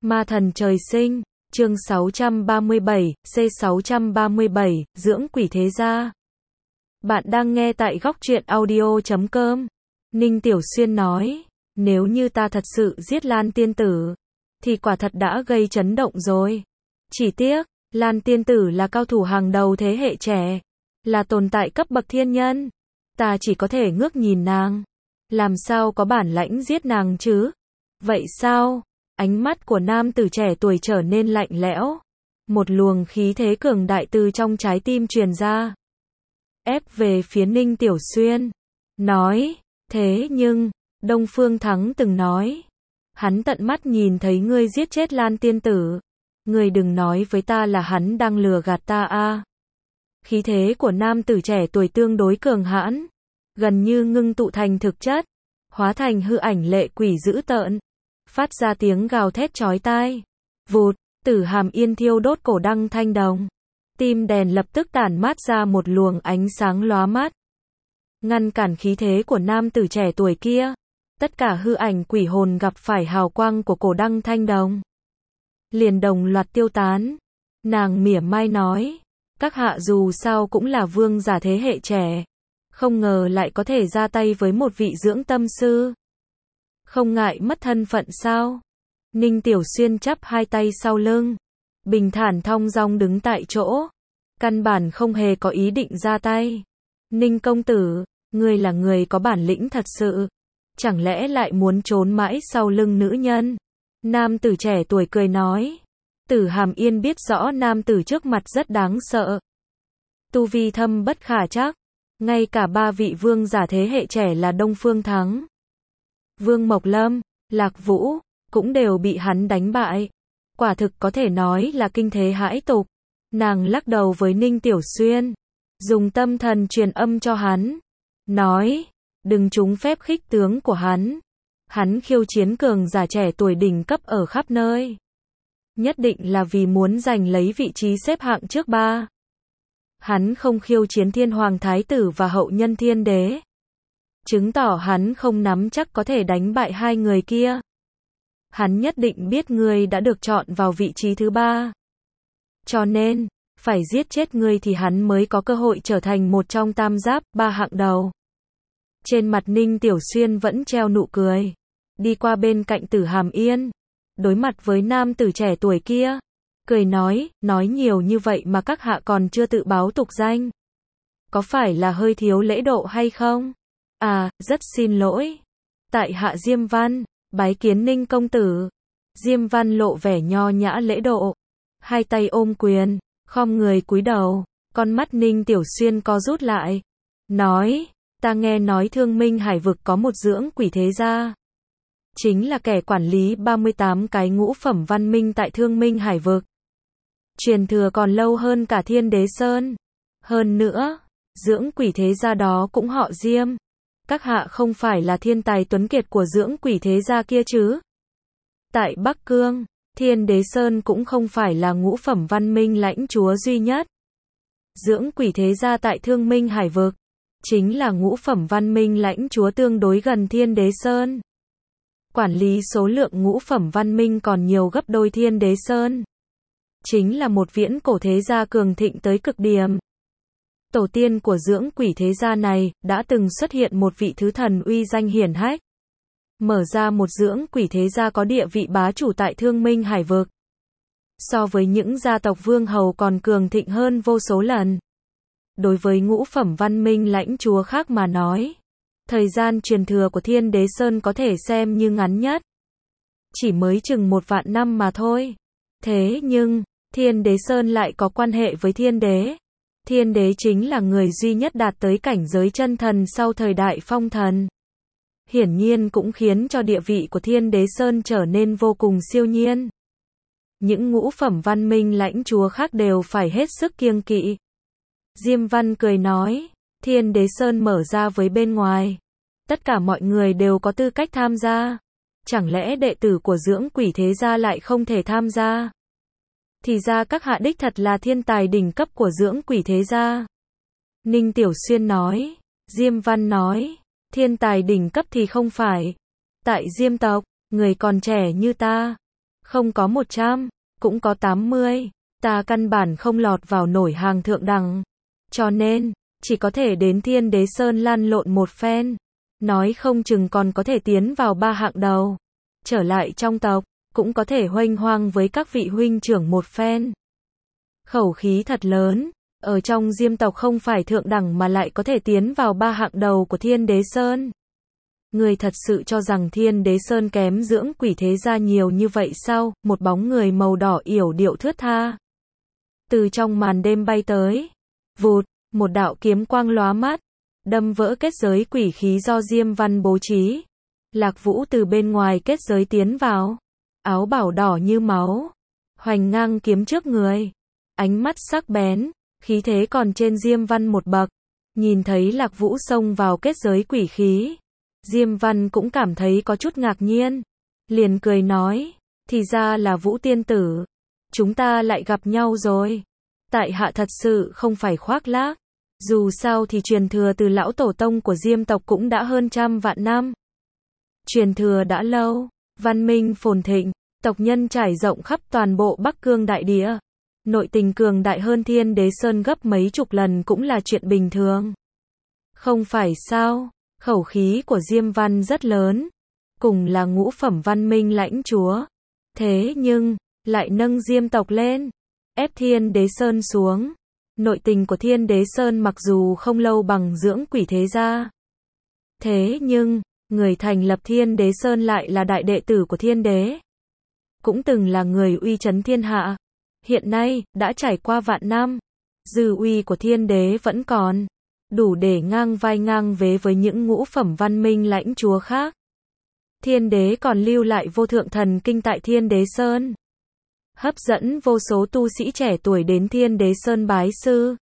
Ma thần trời sinh, chương 637, C637, dưỡng quỷ thế gia. Bạn đang nghe tại góc truyện audio.com. Ninh Tiểu Xuyên nói, nếu như ta thật sự giết Lan tiên tử, thì quả thật đã gây chấn động rồi. Chỉ tiếc, Lan tiên tử là cao thủ hàng đầu thế hệ trẻ, là tồn tại cấp bậc thiên nhân. Ta chỉ có thể ngước nhìn nàng, làm sao có bản lãnh giết nàng chứ? Vậy sao? Ánh mắt của nam tử trẻ tuổi trở nên lạnh lẽo. Một luồng khí thế cường đại từ trong trái tim truyền ra, ép về phía Ninh Tiểu Xuyên. Nói, thế nhưng, Đông Phương Thắng từng nói, hắn tận mắt nhìn thấy ngươi giết chết Lan tiên tử. Ngươi đừng nói với ta là hắn đang lừa gạt ta a. Khí thế của nam tử trẻ tuổi tương đối cường hãn, gần như ngưng tụ thành thực chất, hóa thành hư ảnh lệ quỷ dữ tợn, phát ra tiếng gào thét chói tai. Vụt, Tử Hàm Yên thiêu đốt cổ đăng thanh đồng. Tim đèn lập tức tản mát ra một luồng ánh sáng lóa mắt, ngăn cản khí thế của nam tử trẻ tuổi kia. Tất cả hư ảnh quỷ hồn gặp phải hào quang của cổ đăng thanh đồng, liền đồng loạt tiêu tán. Nàng mỉa mai nói, các hạ dù sao cũng là vương giả thế hệ trẻ, không ngờ lại có thể ra tay với một vị dưỡng tâm sư. Không ngại mất thân phận sao? Ninh Tiểu Xuyên chắp hai tay sau lưng, bình thản thong dong đứng tại chỗ, căn bản không hề có ý định ra tay. Ninh công tử, ngươi là người có bản lĩnh thật sự, chẳng lẽ lại muốn trốn mãi sau lưng nữ nhân? Nam tử trẻ tuổi cười nói. Tử Hàm Yên biết rõ nam tử trước mặt rất đáng sợ, tu vi thâm bất khả trắc, ngay cả ba vị vương giả thế hệ trẻ là Đông Phương Thắng, Vương Mộc Lâm, Lạc Vũ, cũng đều bị hắn đánh bại. Quả thực có thể nói là kinh thế hãi tục. Nàng lắc đầu với Ninh Tiểu Xuyên, dùng tâm thần truyền âm cho hắn, nói, đừng trúng phép khích tướng của hắn. Hắn khiêu chiến cường giả trẻ tuổi đỉnh cấp ở khắp nơi, nhất định là vì muốn giành lấy vị trí xếp hạng trước ba. Hắn không khiêu chiến Thiên Hoàng Thái tử và hậu nhân Thiên Đế, chứng tỏ hắn không nắm chắc có thể đánh bại hai người kia. Hắn nhất định biết ngươi đã được chọn vào vị trí thứ ba, cho nên, phải giết chết ngươi thì hắn mới có cơ hội trở thành một trong tam giáp ba hạng đầu. Trên mặt Ninh Tiểu Xuyên vẫn treo nụ cười, đi qua bên cạnh Tử Hàm Yên, đối mặt với nam tử trẻ tuổi kia, cười nói nhiều như vậy mà các hạ còn chưa tự báo tục danh. Có phải là hơi thiếu lễ độ hay không? À, rất xin lỗi. Tại hạ Diêm Văn, bái kiến Ninh công tử. Diêm Văn lộ vẻ nho nhã lễ độ, hai tay ôm quyền, khom người cúi đầu. Con mắt Ninh Tiểu Xuyên co rút lại, nói, ta nghe nói Thương Minh Hải vực có một dưỡng quỷ thế gia, chính là kẻ quản lý 38 cái ngũ phẩm văn minh tại Thương Minh Hải vực. Truyền thừa còn lâu hơn cả Thiên Đế Sơn. Hơn nữa, dưỡng quỷ thế gia đó cũng họ Diêm. Các hạ không phải là thiên tài tuấn kiệt của dưỡng quỷ thế gia kia chứ? Tại Bắc Cương, Thiên Đế Sơn cũng không phải là ngũ phẩm văn minh lãnh chúa duy nhất. Dưỡng quỷ thế gia tại Thương Minh Hải vực, chính là ngũ phẩm văn minh lãnh chúa tương đối gần Thiên Đế Sơn. Quản lý số lượng ngũ phẩm văn minh còn nhiều gấp đôi Thiên Đế Sơn. Chính là một viễn cổ thế gia cường thịnh tới cực điểm. Tổ tiên của dưỡng quỷ thế gia này, đã từng xuất hiện một vị thứ thần uy danh hiển hách, mở ra một dưỡng quỷ thế gia có địa vị bá chủ tại Thương Minh Hải vực. So với những gia tộc vương hầu còn cường thịnh hơn vô số lần. Đối với ngũ phẩm văn minh lãnh chúa khác mà nói, thời gian truyền thừa của Thiên Đế Sơn có thể xem như ngắn nhất, chỉ mới chừng 1 vạn năm mà thôi. Thế nhưng, Thiên Đế Sơn lại có quan hệ với Thiên Đế. Thiên Đế chính là người duy nhất đạt tới cảnh giới chân thần sau thời đại phong thần. Hiển nhiên cũng khiến cho địa vị của Thiên Đế Sơn trở nên vô cùng siêu nhiên. Những ngũ phẩm văn minh lãnh chúa khác đều phải hết sức kiêng kỵ. Diêm Văn cười nói, Thiên Đế Sơn mở ra với bên ngoài, tất cả mọi người đều có tư cách tham gia. Chẳng lẽ đệ tử của dưỡng quỷ thế gia lại không thể tham gia? Thì ra các hạ đích thật là thiên tài đỉnh cấp của dưỡng quỷ thế gia. Ninh Tiểu Xuyên nói. Diêm Văn nói, thiên tài đỉnh cấp thì không phải. Tại Diêm tộc, người còn trẻ như ta, Không có 100, cũng có 80, ta căn bản không lọt vào nổi hàng thượng đẳng. Cho nên, chỉ có thể đến Thiên Đế Sơn lăn lộn một phen. Nói không chừng còn có thể tiến vào 3 hạng đầu. Trở lại trong tộc, cũng có thể huênh hoang với các vị huynh trưởng một phen. Khẩu khí thật lớn, ở trong Diêm tộc không phải thượng đẳng mà lại có thể tiến vào 3 hạng đầu của Thiên Đế Sơn. Người thật sự cho rằng Thiên Đế Sơn kém Dưỡng Quỷ Thế Gia nhiều như vậy sao? Một bóng người màu đỏ yểu điệu thướt tha. Từ trong màn đêm bay tới. Vụt, một đạo kiếm quang lóa mắt, đâm vỡ kết giới quỷ khí do Diêm Văn bố trí. Lạc Vũ từ bên ngoài kết giới tiến vào. Áo bảo đỏ như máu. Hoành ngang kiếm trước người. Ánh mắt sắc bén, khí thế còn trên Diêm Văn một bậc. Nhìn thấy Lạc Vũ xông vào kết giới quỷ khí. Diêm Văn cũng cảm thấy có chút ngạc nhiên. Liền cười nói, thì ra là Vũ tiên tử. Chúng ta lại gặp nhau rồi. Tại hạ thật sự không phải khoác lác. Dù sao thì truyền thừa từ lão tổ tông của Diêm tộc cũng đã hơn 100 vạn năm. Truyền thừa đã lâu, văn minh phồn thịnh, tộc nhân trải rộng khắp toàn bộ Bắc Cương đại địa. Nội tình cường đại hơn Thiên Đế Sơn gấp mấy chục lần cũng là chuyện bình thường. Không phải sao? Khẩu khí của Diêm Văn rất lớn. Cùng là ngũ phẩm văn minh lãnh chúa. Thế nhưng, lại nâng Diêm tộc lên. Ép Thiên Đế Sơn xuống. Nội tình của Thiên Đế Sơn mặc dù không lâu bằng Dưỡng Quỷ Thế Gia. Thế nhưng, người thành lập Thiên Đế Sơn lại là đại đệ tử của Thiên Đế. Cũng từng là người uy chấn thiên hạ. Hiện nay, đã trải qua vạn năm. Dư uy của Thiên Đế vẫn còn. Đủ để ngang vai ngang vế với những ngũ phẩm văn minh lãnh chúa khác. Thiên Đế còn lưu lại vô thượng thần kinh tại Thiên Đế Sơn. Hấp dẫn vô số tu sĩ trẻ tuổi đến Thiên Đế Sơn bái sư.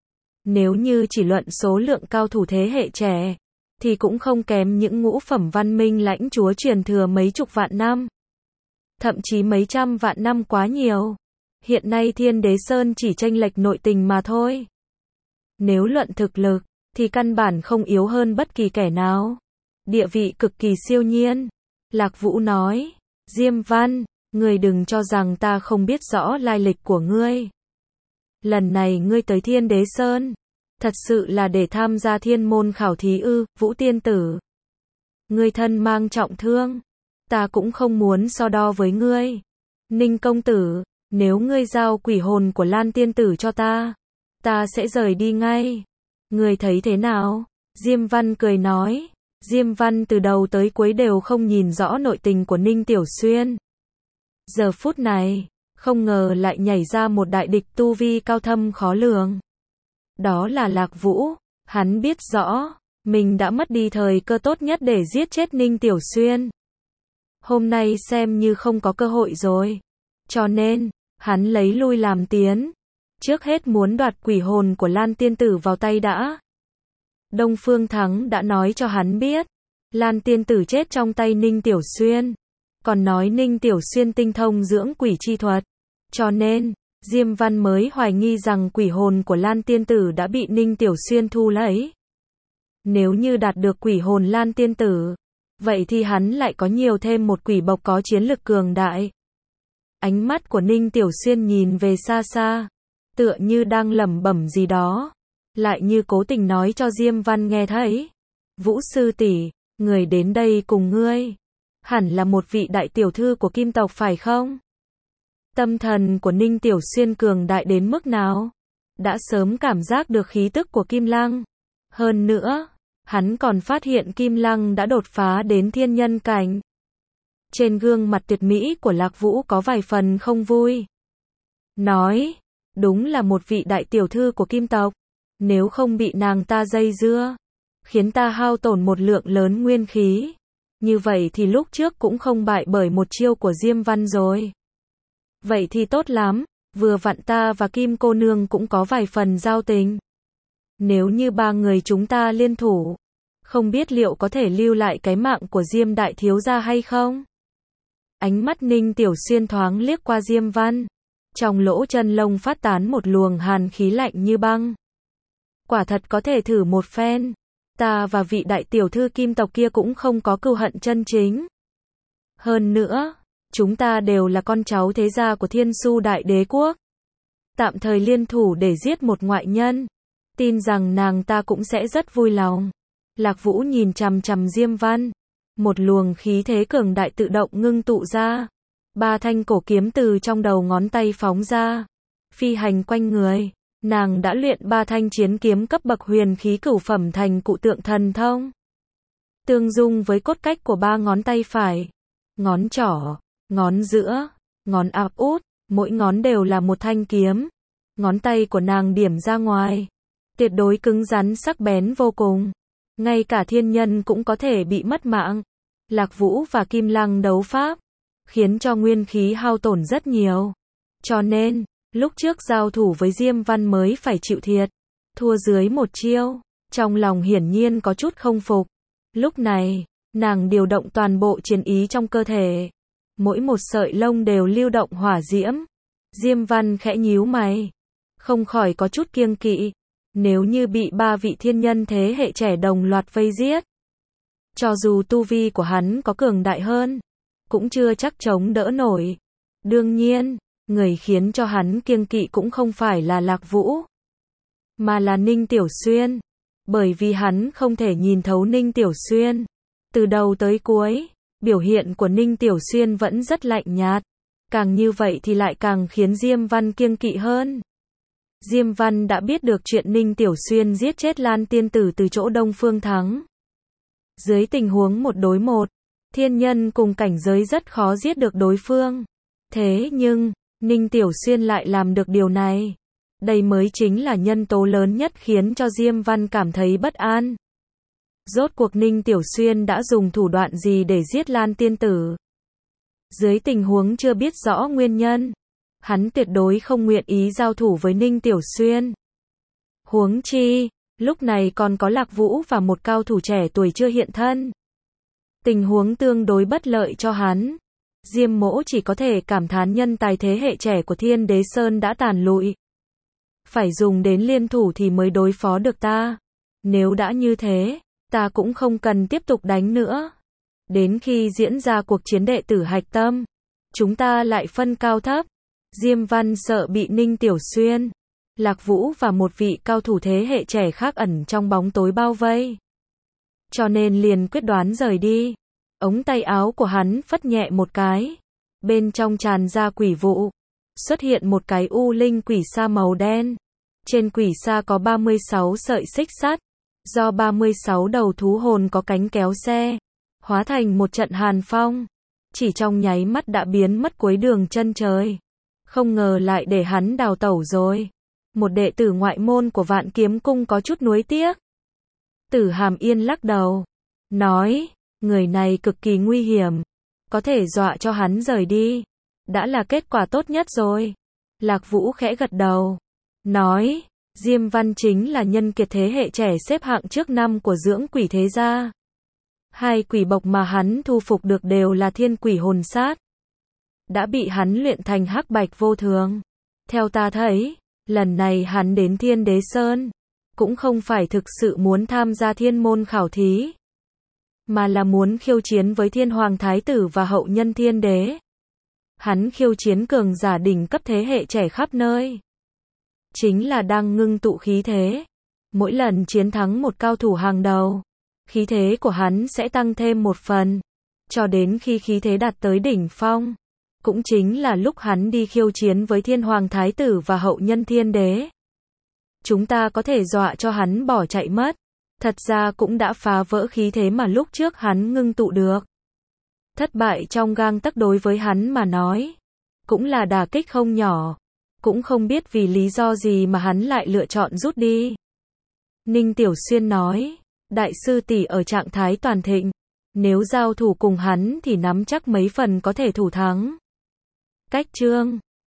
Nếu như chỉ luận số lượng cao thủ thế hệ trẻ, thì cũng không kém những ngũ phẩm văn minh lãnh chúa truyền thừa mấy chục vạn năm. Thậm chí mấy trăm vạn năm quá nhiều. Hiện nay Thiên Đế Sơn chỉ chênh lệch nội tình mà thôi. Nếu luận thực lực, thì căn bản không yếu hơn bất kỳ kẻ nào. Địa vị cực kỳ siêu nhiên. Lạc Vũ nói, Diêm Văn, ngươi đừng cho rằng ta không biết rõ lai lịch của ngươi. Lần này ngươi tới Thiên Đế Sơn, thật sự là để tham gia thiên môn khảo thí ư? Vũ tiên tử, ngươi thân mang trọng thương, ta cũng không muốn so đo với ngươi. Ninh công tử, nếu ngươi giao quỷ hồn của Lan tiên tử cho ta sẽ rời đi ngay. Ngươi thấy thế nào? Diêm Văn cười nói. Diêm Văn từ đầu tới cuối đều không nhìn rõ nội tình của Ninh Tiểu Xuyên. Giờ phút này, không ngờ lại nhảy ra một đại địch tu vi cao thâm khó lường. Đó là Lạc Vũ. Hắn biết rõ, mình đã mất đi thời cơ tốt nhất để giết chết Ninh Tiểu Xuyên. Hôm nay xem như không có cơ hội rồi. Cho nên, hắn lấy lui làm tiến. Trước hết muốn đoạt quỷ hồn của Lan tiên tử vào tay đã. Đông Phương Thắng đã nói cho hắn biết, Lan tiên tử chết trong tay Ninh Tiểu Xuyên. Còn nói Ninh Tiểu Xuyên tinh thông dưỡng quỷ chi thuật. Cho nên, Diêm Văn mới hoài nghi rằng quỷ hồn của Lan tiên tử đã bị Ninh Tiểu Xuyên thu lấy. Nếu như đạt được quỷ hồn Lan tiên tử, vậy thì hắn lại có nhiều thêm một quỷ bộc có chiến lực cường đại. Ánh mắt của Ninh Tiểu Xuyên nhìn về xa xa, tựa như đang lẩm bẩm gì đó, lại như cố tình nói cho Diêm Văn nghe thấy. Vũ sư tỷ, người đến đây cùng ngươi, hẳn là một vị đại tiểu thư của Kim tộc phải không? Tâm thần của Ninh Tiểu Xuyên cường đại đến mức nào? Đã sớm cảm giác được khí tức của Kim Lăng. Hơn nữa, hắn còn phát hiện Kim Lăng đã đột phá đến thiên nhân cảnh. Trên gương mặt tuyệt mỹ của Lạc Vũ có vài phần không vui. Nói, đúng là một vị đại tiểu thư của Kim tộc. Nếu không bị nàng ta dây dưa, khiến ta hao tổn một lượng lớn nguyên khí, như vậy thì lúc trước cũng không bại bởi một chiêu của Diêm Văn rồi. Vậy thì tốt lắm, vừa vặn ta và Kim cô nương cũng có vài phần giao tình. Nếu như ba người chúng ta liên thủ, không biết liệu có thể lưu lại cái mạng của Diêm đại thiếu gia hay không? Ánh mắt Ninh Tiểu Xuyên thoáng liếc qua Diêm Văn, trong lỗ chân lông phát tán một luồng hàn khí lạnh như băng. Quả thật có thể thử một phen. Ta và vị đại tiểu thư Kim tộc kia cũng không có cừu hận chân chính. Hơn nữa, Chúng ta đều là con cháu thế gia của Thiên Su Đại Đế Quốc. Tạm thời liên thủ để giết một ngoại nhân. Tin rằng nàng ta cũng sẽ rất vui lòng. Lạc Vũ nhìn chằm chằm Diêm Văn. Một luồng khí thế cường đại tự động ngưng tụ ra. 3 thanh cổ kiếm từ trong đầu ngón tay phóng ra. Phi hành quanh người. Nàng đã luyện 3 thanh chiến kiếm cấp bậc huyền khí cửu phẩm thành cụ tượng thần thông. Tương dung với cốt cách của 3 ngón tay phải. Ngón trỏ, ngón giữa, ngón áp út, mỗi ngón đều là một thanh kiếm. Ngón tay của nàng điểm ra ngoài. Tuyệt đối cứng rắn sắc bén vô cùng. Ngay cả thiên nhân cũng có thể bị mất mạng. Lạc Vũ và Kim Lăng đấu pháp, khiến cho nguyên khí hao tổn rất nhiều. Cho nên, lúc trước giao thủ với Diêm Văn mới phải chịu thiệt. Thua dưới một chiêu, trong lòng hiển nhiên có chút không phục. Lúc này, nàng điều động toàn bộ chiến ý trong cơ thể. Mỗi một sợi lông đều lưu động hỏa diễm. Diêm Văn khẽ nhíu mày. Không khỏi có chút kiêng kỵ. Nếu như bị 3 vị thiên nhân thế hệ trẻ đồng loạt vây giết. Cho dù tu vi của hắn có cường đại hơn, cũng chưa chắc chống đỡ nổi. Đương nhiên, người khiến cho hắn kiêng kỵ cũng không phải là Lạc Vũ, mà là Ninh Tiểu Xuyên. Bởi vì hắn không thể nhìn thấu Ninh Tiểu Xuyên. Từ đầu tới cuối, biểu hiện của Ninh Tiểu Xuyên vẫn rất lạnh nhạt. Càng như vậy thì lại càng khiến Diêm Văn kiêng kỵ hơn. Diêm Văn đã biết được chuyện Ninh Tiểu Xuyên giết chết Lan Tiên Tử từ chỗ Đông Phương Thắng. Dưới tình huống 1 đối 1, thiên nhân cùng cảnh giới rất khó giết được đối phương. Thế nhưng, Ninh Tiểu Xuyên lại làm được điều này. Đây mới chính là nhân tố lớn nhất khiến cho Diêm Văn cảm thấy bất an. Rốt cuộc Ninh Tiểu Xuyên đã dùng thủ đoạn gì để giết Lan Tiên Tử? Dưới tình huống chưa biết rõ nguyên nhân, hắn tuyệt đối không nguyện ý giao thủ với Ninh Tiểu Xuyên. Huống chi, lúc này còn có Lạc Vũ và một cao thủ trẻ tuổi chưa hiện thân. Tình huống tương đối bất lợi cho hắn. Diêm Mỗ chỉ có thể cảm thán nhân tài thế hệ trẻ của Thiên Đế Sơn đã tàn lụi. Phải dùng đến liên thủ thì mới đối phó được ta. Nếu đã như thế, ta cũng không cần tiếp tục đánh nữa. Đến khi diễn ra cuộc chiến đệ tử hạch tâm, chúng ta lại phân cao thấp. Diêm Văn sợ bị Ninh Tiểu Xuyên, Lạc Vũ và một vị cao thủ thế hệ trẻ khác ẩn trong bóng tối bao vây. Cho nên liền quyết đoán rời đi. Ống tay áo của hắn phất nhẹ một cái. Bên trong tràn ra quỷ vụ. Xuất hiện một cái u linh quỷ sa màu đen. Trên quỷ sa có 36 sợi xích sắt. Do 36 đầu thú hồn có cánh kéo xe. Hóa thành một trận hàn phong. Chỉ trong nháy mắt đã biến mất cuối đường chân trời. Không ngờ lại để hắn đào tẩu rồi. Một đệ tử ngoại môn của Vạn Kiếm Cung có chút nuối tiếc. Tử Hàm Yên lắc đầu. Nói, người này cực kỳ nguy hiểm. Có thể dọa cho hắn rời đi. Đã là kết quả tốt nhất rồi. Lạc Vũ khẽ gật đầu. Nói, Diêm Văn chính là nhân kiệt thế hệ trẻ xếp hạng trước 5 của dưỡng quỷ thế gia. 2 quỷ bộc mà hắn thu phục được đều là thiên quỷ hồn sát. Đã bị hắn luyện thành hắc bạch vô thường. Theo ta thấy, lần này hắn đến Thiên Đế Sơn, cũng không phải thực sự muốn tham gia thiên môn khảo thí, mà là muốn khiêu chiến với Thiên Hoàng Thái Tử và hậu nhân Thiên Đế. Hắn khiêu chiến cường giả đỉnh cấp thế hệ trẻ khắp nơi. Chính là đang ngưng tụ khí thế. Mỗi lần chiến thắng một cao thủ hàng đầu, khí thế của hắn sẽ tăng thêm một phần. Cho đến khi khí thế đạt tới đỉnh phong. Cũng chính là lúc hắn đi khiêu chiến với Thiên Hoàng Thái Tử và hậu nhân Thiên Đế. Chúng ta có thể dọa cho hắn bỏ chạy mất. Thật ra cũng đã phá vỡ khí thế mà lúc trước hắn ngưng tụ được. Thất bại trong gang tấc đối với hắn mà nói. Cũng là đả kích không nhỏ. Cũng không biết vì lý do gì mà hắn lại lựa chọn rút đi. Ninh Tiểu Xuyên nói. Đại sư tỷ ở trạng thái toàn thịnh. Nếu giao thủ cùng hắn thì nắm chắc mấy phần có thể thủ thắng. Cách chương